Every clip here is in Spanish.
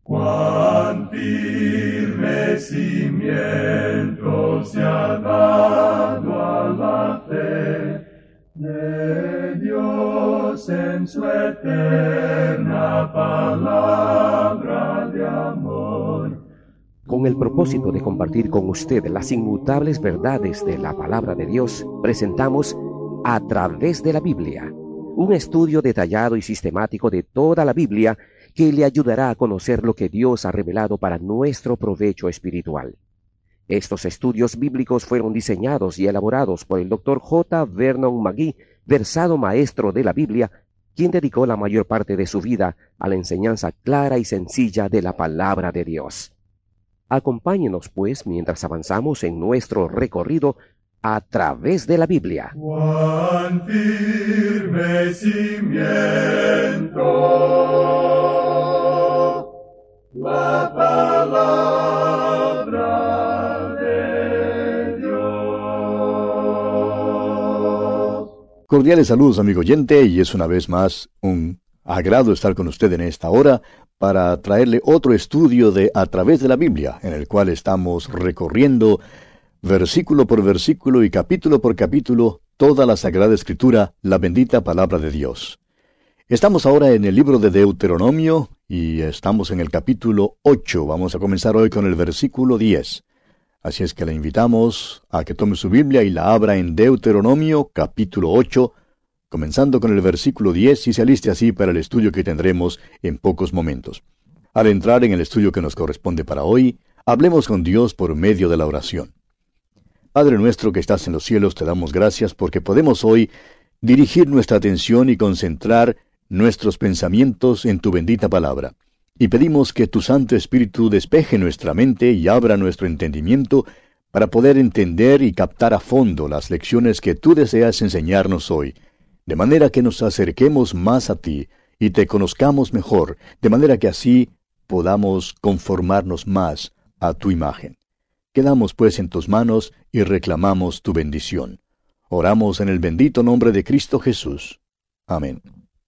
Cuán firme cimiento se ha dado a la fe de Dios en su eterna palabra de amor. Con el propósito de compartir con usted las inmutables verdades de la palabra de Dios, presentamos A Través de la Biblia, un estudio detallado y sistemático de toda la Biblia que le ayudará a conocer lo que Dios ha revelado para nuestro provecho espiritual. Estos estudios bíblicos fueron diseñados y elaborados por el Dr. J. Vernon McGee, versado maestro de la Biblia, quien dedicó la mayor parte de su vida a la enseñanza clara y sencilla de la palabra de Dios. Acompáñenos, pues, mientras avanzamos en nuestro recorrido a través de la Biblia. Cuán firme cimiento la palabra de Dios. Cordiales saludos, amigo oyente, y es una vez más un agrado estar con usted en esta hora para traerle otro estudio de A Través de la Biblia, en el cual estamos recorriendo versículo por versículo y capítulo por capítulo toda la Sagrada Escritura, la bendita palabra de Dios. Estamos ahora en el libro de Deuteronomio y estamos en el capítulo 8. Vamos a comenzar hoy con el versículo 10. Así es que le invitamos a que tome su Biblia y la abra en Deuteronomio capítulo 8, comenzando con el versículo 10 y se aliste así para el estudio que tendremos en pocos momentos. Al entrar en el estudio que nos corresponde para hoy, hablemos con Dios por medio de la oración. Padre nuestro que estás en los cielos, te damos gracias porque podemos hoy dirigir nuestra atención y concentrar nuestros pensamientos en tu bendita palabra. Y pedimos que tu Santo Espíritu despeje nuestra mente y abra nuestro entendimiento para poder entender y captar a fondo las lecciones que tú deseas enseñarnos hoy, de manera que nos acerquemos más a ti y te conozcamos mejor, de manera que así podamos conformarnos más a tu imagen. Quedamos pues en tus manos y reclamamos tu bendición. Oramos en el bendito nombre de Cristo Jesús. Amén.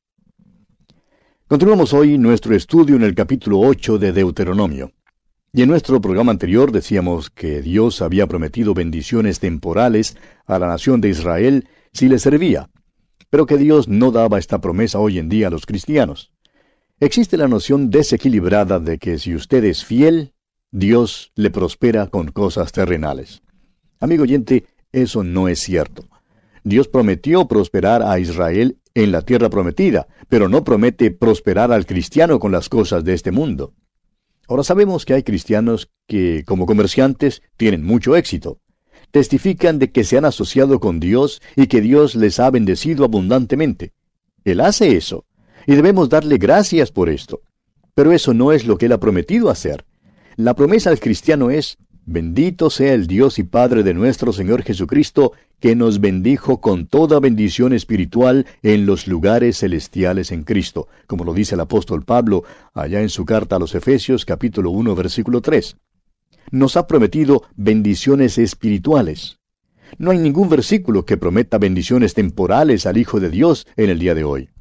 Continuamos hoy nuestro estudio en el capítulo 8 de Deuteronomio. Y en nuestro programa anterior decíamos que Dios había prometido bendiciones temporales a la nación de Israel si le servía, pero que Dios no daba esta promesa hoy en día a los cristianos. Existe la noción desequilibrada de que si usted es fiel, Dios le prospera con cosas terrenales. Amigo oyente, eso no es cierto. Dios prometió prosperar a Israel en la tierra prometida, pero no promete prosperar al cristiano con las cosas de este mundo. Ahora sabemos que hay cristianos que, como comerciantes, tienen mucho éxito. Testifican de que se han asociado con Dios y que Dios les ha bendecido abundantemente. Él hace eso, y debemos darle gracias por esto. Pero eso no es lo que Él ha prometido hacer. La promesa al cristiano es: bendito sea el Dios y Padre de nuestro Señor Jesucristo, que nos bendijo con toda bendición espiritual en los lugares celestiales en Cristo, como lo dice el apóstol Pablo allá en su carta a los Efesios capítulo 1 versículo 3. Nos ha prometido bendiciones espirituales. No hay ningún versículo que prometa bendiciones temporales al Hijo de Dios en el día de hoy.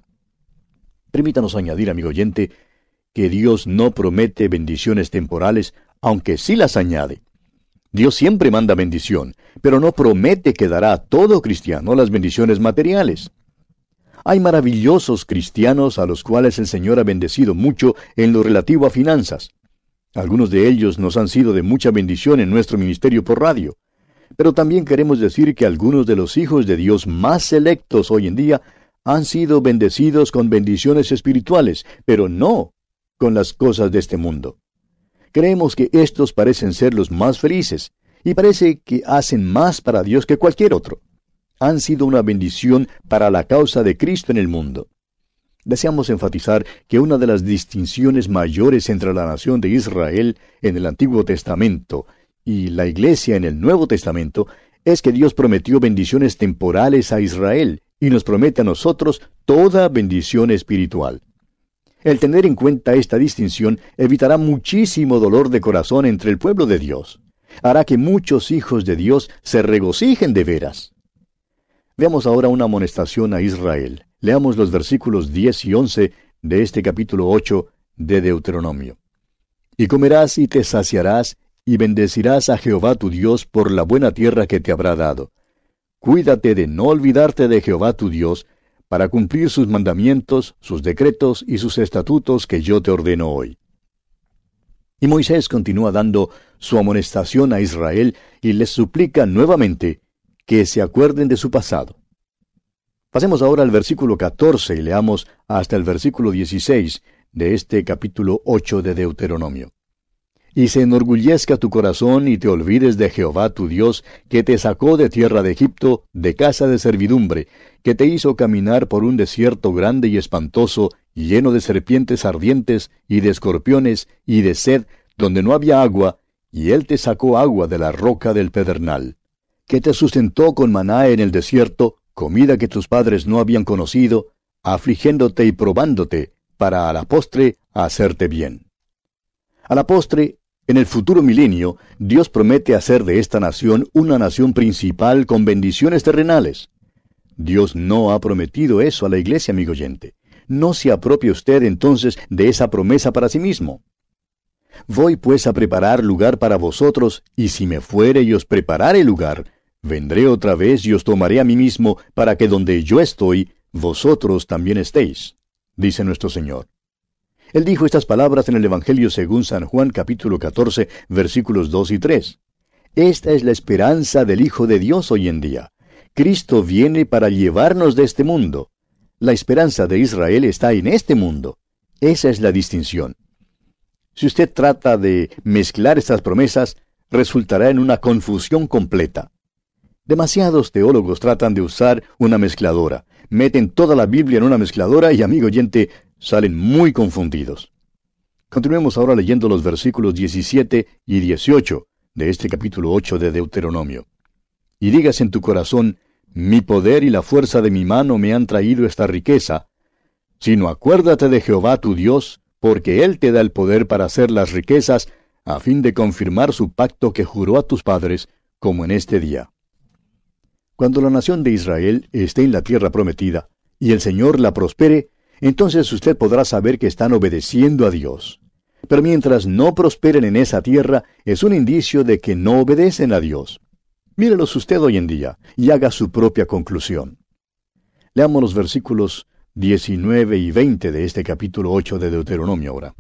Permítanos añadir, amigo oyente, que Dios no promete bendiciones temporales, aunque sí las añade. Dios siempre manda bendición, pero no promete que dará a todo cristiano las bendiciones materiales. Hay maravillosos cristianos a los cuales el Señor ha bendecido mucho en lo relativo a finanzas. Algunos de ellos nos han sido de mucha bendición en nuestro ministerio por radio. Pero también queremos decir que algunos de los hijos de Dios más selectos hoy en día han sido bendecidos con bendiciones espirituales, pero no con las cosas de este mundo. Creemos que estos parecen ser los más felices, y parece que hacen más para Dios que cualquier otro. Han sido una bendición para la causa de Cristo en el mundo. Deseamos enfatizar que una de las distinciones mayores entre la nación de Israel en el Antiguo Testamento y la Iglesia en el Nuevo Testamento es que Dios prometió bendiciones temporales a Israel y nos promete a nosotros toda bendición espiritual. El tener en cuenta esta distinción evitará muchísimo dolor de corazón entre el pueblo de Dios. Hará que muchos hijos de Dios se regocijen de veras. Veamos ahora una amonestación a Israel. Leamos los versículos 10 y 11 de este capítulo 8 de Deuteronomio. Y comerás y te saciarás, y bendecirás a Jehová tu Dios por la buena tierra que te habrá dado. Cuídate de no olvidarte de Jehová tu Dios, para cumplir sus mandamientos, sus decretos y sus estatutos que yo te ordeno hoy. Y Moisés continúa dando su amonestación a Israel y les suplica nuevamente que se acuerden de su pasado. Pasemos ahora al versículo 14 y leamos hasta el versículo 16 de este capítulo 8 de Deuteronomio. Y se enorgullezca tu corazón y te olvides de Jehová tu Dios, que te sacó de tierra de Egipto, de casa de servidumbre, que te hizo caminar por un desierto grande y espantoso, lleno de serpientes ardientes, y de escorpiones, y de sed, donde no había agua, y él te sacó agua de la roca del pedernal. Que te sustentó con maná en el desierto, comida que tus padres no habían conocido, afligiéndote y probándote, para a la postre hacerte bien. A la postre, en el futuro milenio, Dios promete hacer de esta nación una nación principal con bendiciones terrenales. Dios no ha prometido eso a la iglesia, amigo oyente. No se apropie usted entonces de esa promesa para sí mismo. Voy pues a preparar lugar para vosotros, y si me fuere y os preparare lugar, vendré otra vez y os tomaré a mí mismo, para que donde yo estoy, vosotros también estéis, dice nuestro Señor. Él dijo estas palabras en el Evangelio según San Juan capítulo 14, versículos 2 y 3. Esta es la esperanza del Hijo de Dios hoy en día. Cristo viene para llevarnos de este mundo. La esperanza de Israel está en este mundo. Esa es la distinción. Si usted trata de mezclar estas promesas, resultará en una confusión completa. Demasiados teólogos tratan de usar una mezcladora. Meten toda la Biblia en una mezcladora y, amigo oyente, salen muy confundidos. Continuemos ahora leyendo los versículos 17 y 18 de este capítulo 8 de Deuteronomio. Y digas en tu corazón, mi poder y la fuerza de mi mano me han traído esta riqueza, sino acuérdate de Jehová tu Dios, porque Él te da el poder para hacer las riquezas, a fin de confirmar su pacto que juró a tus padres, como en este día. Cuando la nación de Israel esté en la tierra prometida, y el Señor la prospere, entonces usted podrá saber que están obedeciendo a Dios. Pero mientras no prosperen en esa tierra, es un indicio de que no obedecen a Dios. Mírelos usted hoy en día, y haga su propia conclusión. Leamos los versículos 19 y 20 de este capítulo 8 de Deuteronomio ahora.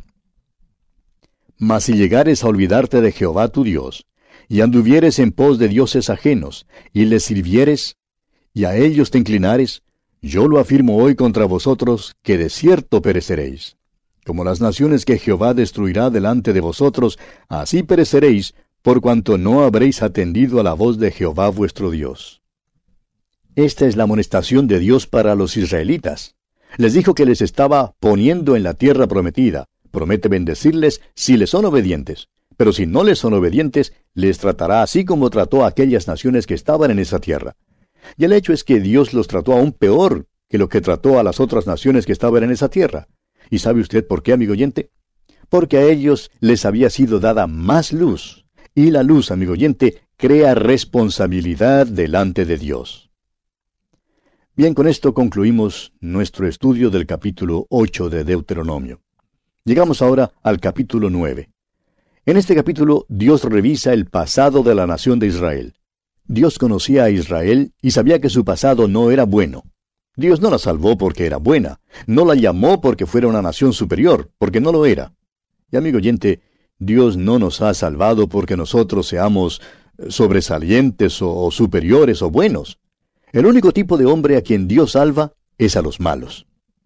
Mas si llegares a olvidarte de Jehová tu Dios, y anduvieres en pos de dioses ajenos, y les sirvieres, y a ellos te inclinares, yo lo afirmo hoy contra vosotros, que de cierto pereceréis. Como las naciones que Jehová destruirá delante de vosotros, así pereceréis, por cuanto no habréis atendido a la voz de Jehová vuestro Dios. Esta es la amonestación de Dios para los israelitas. Les dijo que les estaba poniendo en la tierra prometida. Promete bendecirles si les son obedientes. Pero si no les son obedientes, les tratará así como trató a aquellas naciones que estaban en esa tierra. Y el hecho es que Dios los trató aún peor que lo que trató a las otras naciones que estaban en esa tierra. ¿Y sabe usted por qué, amigo oyente? Porque a ellos les había sido dada más luz. Y la luz, amigo oyente, crea responsabilidad delante de Dios. Bien, con esto concluimos nuestro estudio del capítulo 8 de Deuteronomio. Llegamos ahora al capítulo 9. En este capítulo, Dios revisa el pasado de la nación de Israel. Dios conocía a Israel y sabía que su pasado no era bueno. Dios no la salvó porque era buena. No la llamó porque fuera una nación superior, porque no lo era. Y amigo oyente, Dios no nos ha salvado porque nosotros seamos sobresalientes o superiores o buenos. El único tipo de hombre a quien Dios salva es a los malos.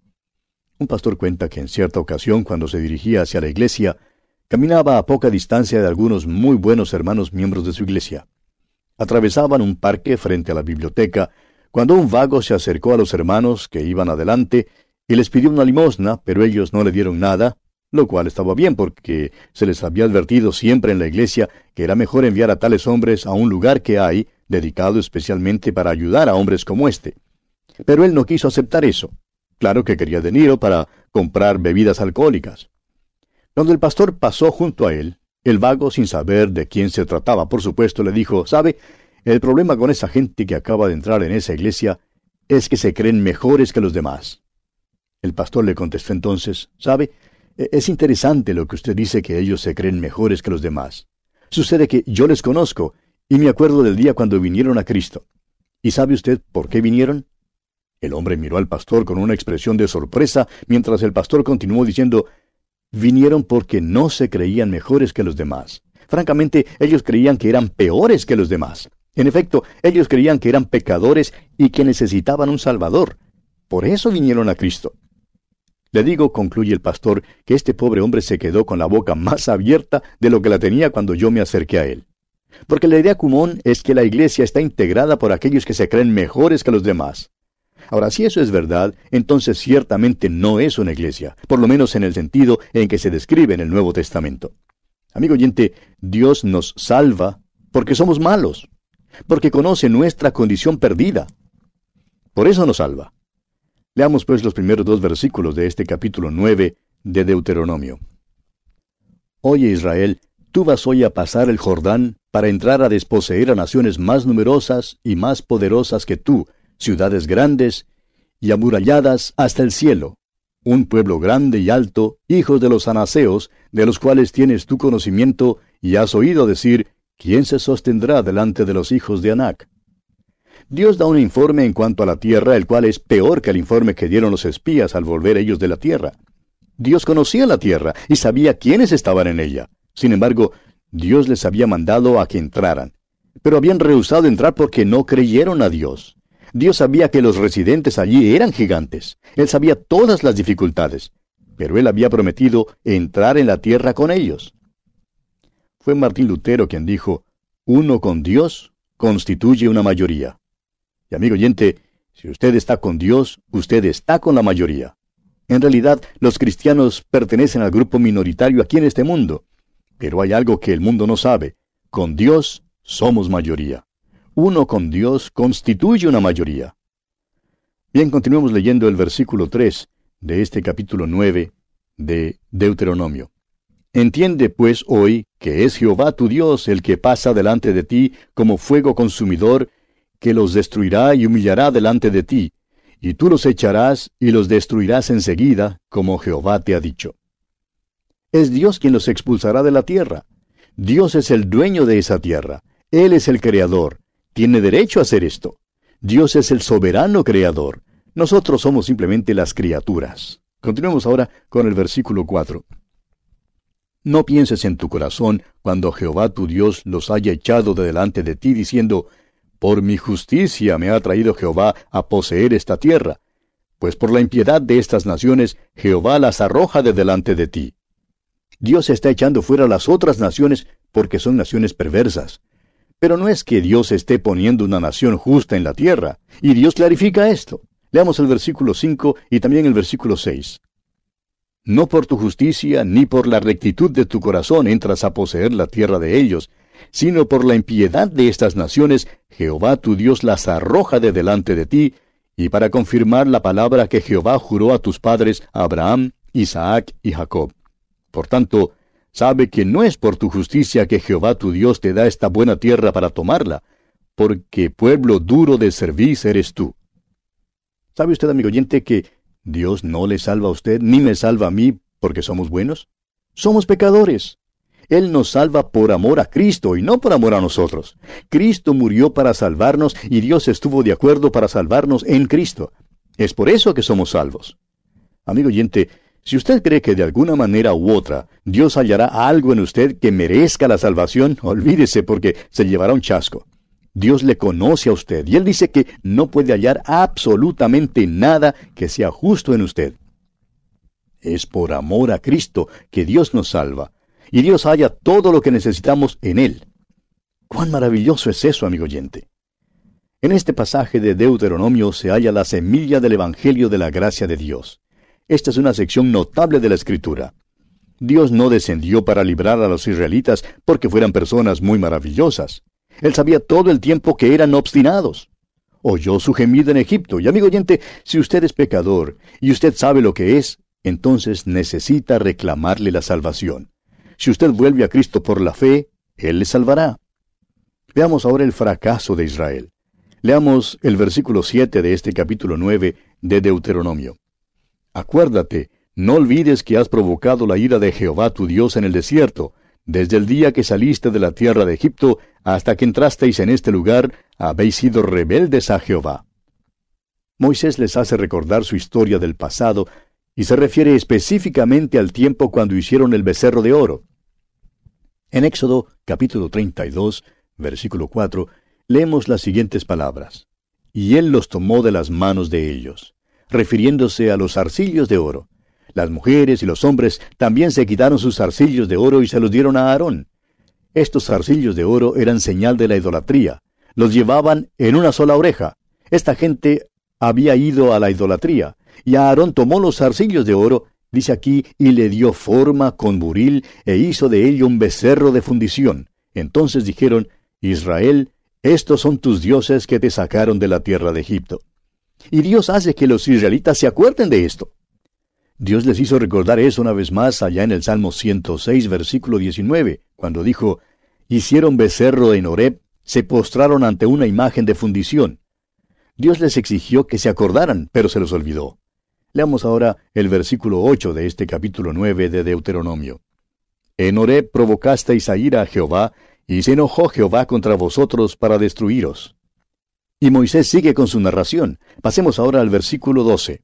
Un pastor cuenta que en cierta ocasión, cuando se dirigía hacia la iglesia, caminaba a poca distancia de algunos muy buenos hermanos miembros de su iglesia. Atravesaban un parque frente a la biblioteca, cuando un vago se acercó a los hermanos que iban adelante y les pidió una limosna, pero ellos no le dieron nada, lo cual estaba bien porque se les había advertido siempre en la iglesia que era mejor enviar a tales hombres a un lugar que hay, dedicado especialmente para ayudar a hombres como este. Pero él no quiso aceptar eso. Claro que quería dinero para comprar bebidas alcohólicas. Cuando el pastor pasó junto a él, el vago, sin saber de quién se trataba, por supuesto, le dijo, «¿Sabe? El problema con esa gente que acaba de entrar en esa iglesia es que se creen mejores que los demás». El pastor le contestó entonces, «¿Sabe? Es interesante lo que usted dice, que ellos se creen mejores que los demás. Sucede que yo les conozco y me acuerdo del día cuando vinieron a Cristo. ¿Y sabe usted por qué vinieron? El hombre miró al pastor con una expresión de sorpresa, mientras el pastor continuó diciendo: vinieron porque no se creían mejores que los demás. Francamente, ellos creían que eran peores que los demás. En efecto, ellos creían que eran pecadores y que necesitaban un Salvador. Por eso vinieron a Cristo. Le digo, concluye el pastor, que este pobre hombre se quedó con la boca más abierta de lo que la tenía cuando yo me acerqué a él. Porque la idea común es que la iglesia está integrada por aquellos que se creen mejores que los demás. Ahora, si eso es verdad, entonces ciertamente no es una iglesia, por lo menos en el sentido en que se describe en el Nuevo Testamento. Amigo oyente, Dios nos salva porque somos malos, porque conoce nuestra condición perdida. Por eso nos salva. Leamos pues los primeros 2 versículos de este capítulo 9 de Deuteronomio. Oye, Israel, tú vas hoy a pasar el Jordán para entrar a desposeer a naciones más numerosas y más poderosas que tú, ciudades grandes y amuralladas hasta el cielo, un pueblo grande y alto, hijos de los anaseos, de los cuales tienes tu conocimiento, y has oído decir: ¿quién se sostendrá delante de los hijos de Anac? Dios da un informe en cuanto a la tierra, el cual es peor que el informe que dieron los espías al volver ellos de la tierra. Dios conocía la tierra y sabía quiénes estaban en ella. Sin embargo, Dios les había mandado a que entraran. Pero habían rehusado entrar porque no creyeron a Dios. Dios sabía que los residentes allí eran gigantes. Él sabía todas las dificultades. Pero Él había prometido entrar en la tierra con ellos. Fue Martín Lutero quien dijo: uno con Dios constituye una mayoría. Y amigo oyente, si usted está con Dios, usted está con la mayoría. En realidad, los cristianos pertenecen al grupo minoritario aquí en este mundo. Pero hay algo que el mundo no sabe: con Dios somos mayoría. Uno con Dios constituye una mayoría. Bien, continuemos leyendo el versículo 3 de este capítulo 9 de Deuteronomio. Entiende pues hoy que es Jehová tu Dios el que pasa delante de ti como fuego consumidor, que los destruirá y humillará delante de ti, y tú los echarás y los destruirás enseguida, como Jehová te ha dicho. Es Dios quien los expulsará de la tierra. Dios es el dueño de esa tierra. Él es el creador. Tiene derecho a hacer esto. Dios es el soberano creador. Nosotros somos simplemente las criaturas. Continuemos ahora con el versículo 4. No pienses en tu corazón cuando Jehová tu Dios los haya echado de delante de ti, diciendo: por mi justicia me ha traído Jehová a poseer esta tierra. Pues por la impiedad de estas naciones, Jehová las arroja de delante de ti. Dios está echando fuera las otras naciones porque son naciones perversas. Pero no es que Dios esté poniendo una nación justa en la tierra, y Dios clarifica esto. Leamos el versículo 5 y también el versículo 6. No por tu justicia ni por la rectitud de tu corazón entras a poseer la tierra de ellos, sino por la impiedad de estas naciones, Jehová tu Dios las arroja de delante de ti, y para confirmar la palabra que Jehová juró a tus padres, Abraham, Isaac y Jacob. Por tanto, sabe que no es por tu justicia que Jehová tu Dios te da esta buena tierra para tomarla, porque pueblo duro de cerviz eres tú. ¿Sabe usted, amigo oyente, que Dios no le salva a usted ni me salva a mí porque somos buenos? Somos pecadores. Él nos salva por amor a Cristo y no por amor a nosotros. Cristo murió para salvarnos y Dios estuvo de acuerdo para salvarnos en Cristo. Es por eso que somos salvos. Amigo oyente, si usted cree que de alguna manera u otra Dios hallará algo en usted que merezca la salvación, olvídese, porque se llevará un chasco. Dios le conoce a usted y Él dice que no puede hallar absolutamente nada que sea justo en usted. Es por amor a Cristo que Dios nos salva, y Dios halla todo lo que necesitamos en Él. ¡Cuán maravilloso es eso, amigo oyente! En este pasaje de Deuteronomio se halla la semilla del Evangelio de la gracia de Dios. Esta es una sección notable de la Escritura. Dios no descendió para librar a los israelitas porque fueran personas muy maravillosas. Él sabía todo el tiempo que eran obstinados. Oyó su gemido en Egipto. Y amigo oyente, si usted es pecador y usted sabe lo que es, entonces necesita reclamarle la salvación. Si usted vuelve a Cristo por la fe, Él le salvará. Veamos ahora el fracaso de Israel. Leamos el versículo 7 de este capítulo 9 de Deuteronomio. Acuérdate, No olvides que has provocado la ira de Jehová tu Dios en el desierto, desde el día que saliste de la tierra de Egipto hasta que entrasteis en este lugar, habéis sido rebeldes a Jehová. Moisés les hace recordar su historia del pasado y se refiere específicamente al tiempo cuando hicieron el becerro de oro. En Éxodo capítulo 32, versículo 4, leemos las siguientes palabras: «Y él los tomó de las manos de ellos», refiriéndose a los zarcillos de oro. Las mujeres y los hombres también se quitaron sus zarcillos de oro y se los dieron a Aarón. Estos zarcillos de oro eran señal de la idolatría. Los llevaban en una sola oreja. Esta gente había ido a la idolatría, y Aarón tomó los zarcillos de oro, dice aquí, y le dio forma con buril, e hizo de ello un becerro de fundición. Entonces dijeron: Israel, estos son tus dioses que te sacaron de la tierra de Egipto. Y Dios hace que los israelitas se acuerden de esto. Dios les hizo recordar eso una vez más allá en el Salmo 106, versículo 19, cuando dijo: hicieron becerro en Horeb, se postraron ante una imagen de fundición. Dios les exigió que se acordaran, pero se los olvidó. Leamos ahora el versículo 8 de este capítulo 9 de Deuteronomio. En Horeb provocasteis a ira a Jehová, y se enojó Jehová contra vosotros para destruiros. Y Moisés sigue con su narración. Pasemos ahora al versículo 12.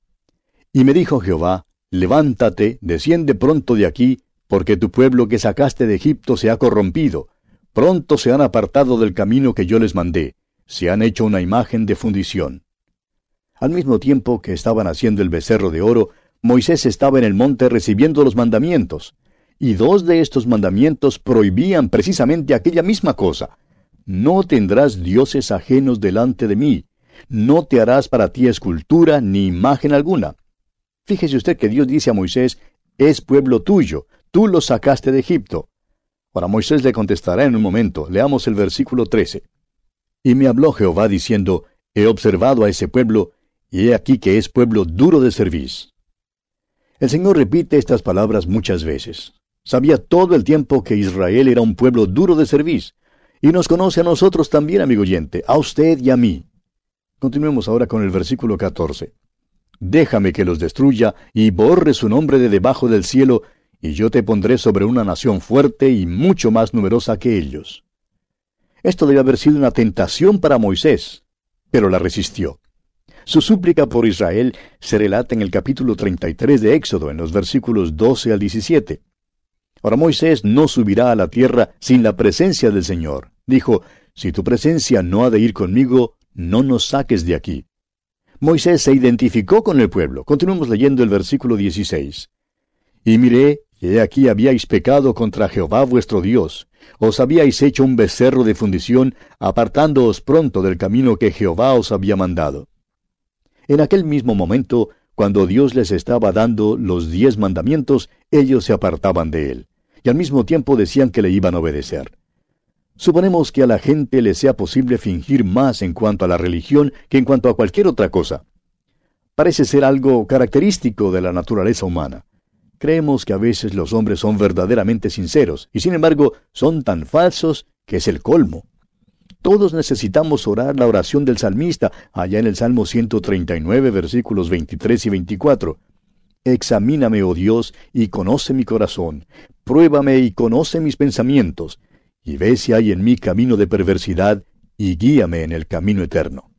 Y me dijo Jehová: levántate, desciende pronto de aquí, porque tu pueblo que sacaste de Egipto se ha corrompido. Pronto se han apartado del camino que yo les mandé. Se han hecho una imagen de fundición. Al mismo tiempo que estaban haciendo el becerro de oro, Moisés estaba en el monte recibiendo los mandamientos. Y dos de estos mandamientos prohibían precisamente aquella misma cosa. No tendrás dioses ajenos delante de mí. No te harás para ti escultura ni imagen alguna. Fíjese usted que Dios dice a Moisés: es pueblo tuyo, tú lo sacaste de Egipto. Ahora Moisés le contestará en un momento. Leamos el versículo 13. Y me habló Jehová diciendo: he observado a ese pueblo, y he aquí que es pueblo duro de cerviz. El Señor repite estas palabras muchas veces. Sabía todo el tiempo que Israel era un pueblo duro de cerviz, y nos conoce a nosotros también, amigo oyente, a usted y a mí. Continuemos ahora con el versículo 14. Déjame que los destruya, y borre su nombre de debajo del cielo, y yo te pondré sobre una nación fuerte y mucho más numerosa que ellos. Esto debe haber sido una tentación para Moisés, pero la resistió. Su súplica por Israel se relata en el capítulo 33 de Éxodo, en los versículos 12 al 17. Ahora Moisés no subirá a la tierra sin la presencia del Señor. Dijo: si tu presencia no ha de ir conmigo, no nos saques de aquí. Moisés se identificó con el pueblo. Continuemos leyendo el versículo 16. Y miré, y he aquí habíais pecado contra Jehová vuestro Dios. Os habíais hecho un becerro de fundición, apartándoos pronto del camino que Jehová os había mandado. En aquel mismo momento, cuando Dios les estaba dando los 10 mandamientos, ellos se apartaban de él, y al mismo tiempo decían que le iban a obedecer. Suponemos que a la gente le sea posible fingir más en cuanto a la religión que en cuanto a cualquier otra cosa. Parece ser algo característico de la naturaleza humana. Creemos que a veces los hombres son verdaderamente sinceros, y sin embargo son tan falsos que es el colmo. Todos necesitamos orar la oración del salmista, allá en el Salmo 139, versículos 23 y 24. Examíname, oh Dios, y conoce mi corazón. Pruébame y conoce mis pensamientos. Y ve si hay en mí camino de perversidad, y guíame en el camino eterno.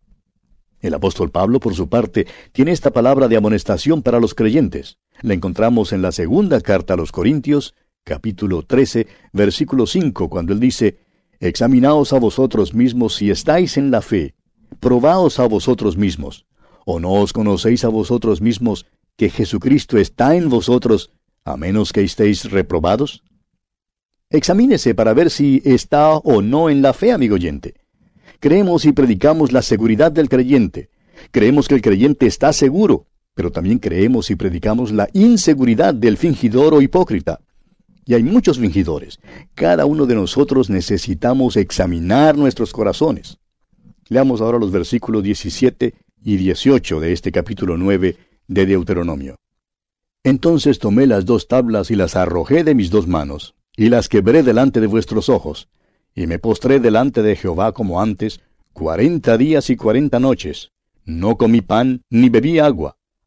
El apóstol Pablo, por su parte, tiene esta palabra de amonestación para los creyentes. La encontramos en la segunda carta a los Corintios, capítulo 13, versículo 5, cuando él dice: examinaos a vosotros mismos si estáis en la fe, probaos a vosotros mismos. ¿O no os conocéis a vosotros mismos que Jesucristo está en vosotros, a menos que estéis reprobados? Examínese para ver si está o no en la fe, amigo oyente. Creemos y predicamos la seguridad del creyente. Creemos que el creyente está seguro, pero también creemos y predicamos la inseguridad del fingidor o hipócrita. Y hay muchos fingidores. Cada uno de nosotros necesitamos examinar nuestros corazones. Leamos ahora los versículos 17 y 18 de este capítulo 9 de Deuteronomio. Entonces tomé las 2 tablas y las arrojé de mis 2 manos, y las quebré delante de vuestros ojos, y me postré delante de Jehová como antes, 40 días y 40 noches. No comí pan, ni bebí agua.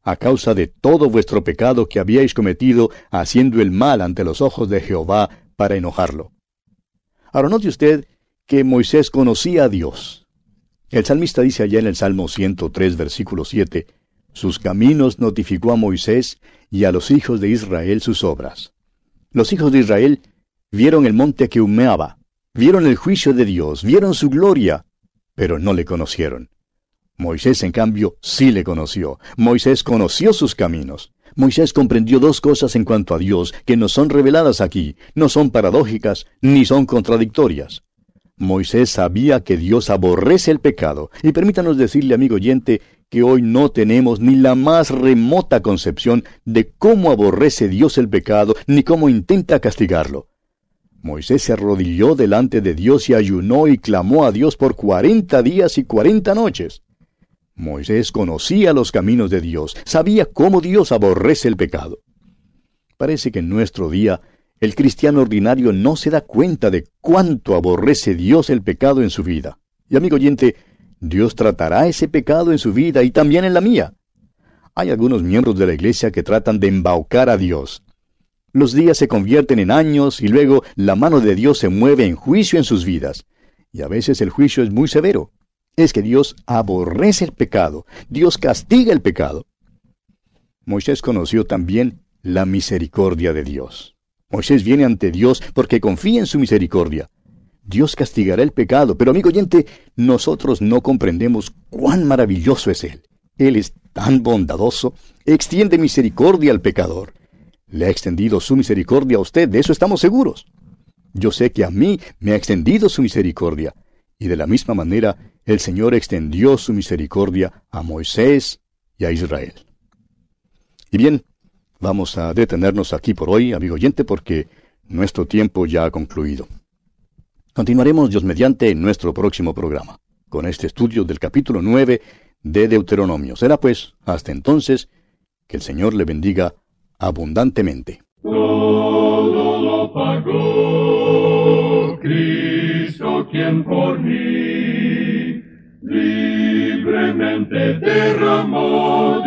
a causa de todo vuestro pecado que habíais cometido haciendo el mal ante los ojos de Jehová para enojarlo. Ahora note usted que Moisés conocía a Dios. El salmista dice allá en el Salmo 103, versículo 7, sus caminos notificó a Moisés y a los hijos de Israel sus obras. Los hijos de Israel vieron el monte que humeaba, vieron el juicio de Dios, vieron su gloria, pero no le conocieron. Moisés, en cambio, sí le conoció. Moisés conoció sus caminos. Moisés comprendió dos cosas en cuanto a Dios que nos son reveladas aquí, no son paradójicas ni son contradictorias. Moisés sabía que Dios aborrece el pecado, y permítanos decirle, amigo oyente, que hoy no tenemos ni la más remota concepción de cómo aborrece Dios el pecado, ni cómo intenta castigarlo. Moisés se arrodilló delante de Dios y ayunó y clamó a Dios por 40 días y 40 noches. Moisés conocía los caminos de Dios, sabía cómo Dios aborrece el pecado. Parece que en nuestro día el cristiano ordinario no se da cuenta de cuánto aborrece Dios el pecado en su vida. Y amigo oyente, Dios tratará ese pecado en su vida y también en la mía. Hay algunos miembros de la iglesia que tratan de embaucar a Dios. Los días se convierten en años y luego la mano de Dios se mueve en juicio en sus vidas. Y a veces el juicio es muy severo. Es que Dios aborrece el pecado. Dios castiga el pecado. Moisés conoció también la misericordia de Dios. Moisés viene ante Dios porque confía en su misericordia. Dios castigará el pecado, pero amigo oyente, nosotros no comprendemos cuán maravilloso es Él. Él es tan bondadoso, extiende misericordia al pecador. Le ha extendido su misericordia a usted, de eso estamos seguros. Yo sé que a mí me ha extendido su misericordia, y de la misma manera el Señor extendió su misericordia a Moisés y a Israel. Y bien, vamos a detenernos aquí por hoy, amigo oyente, porque nuestro tiempo ya ha concluido. Continuaremos, Dios mediante, en nuestro próximo programa, con este estudio del capítulo 9 de Deuteronomio. Será pues, hasta entonces, que el Señor le bendiga abundantemente. Todo lo pagó Cristo, quien por mí libremente derramó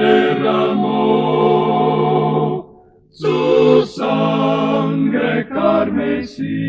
su sangre carmesí.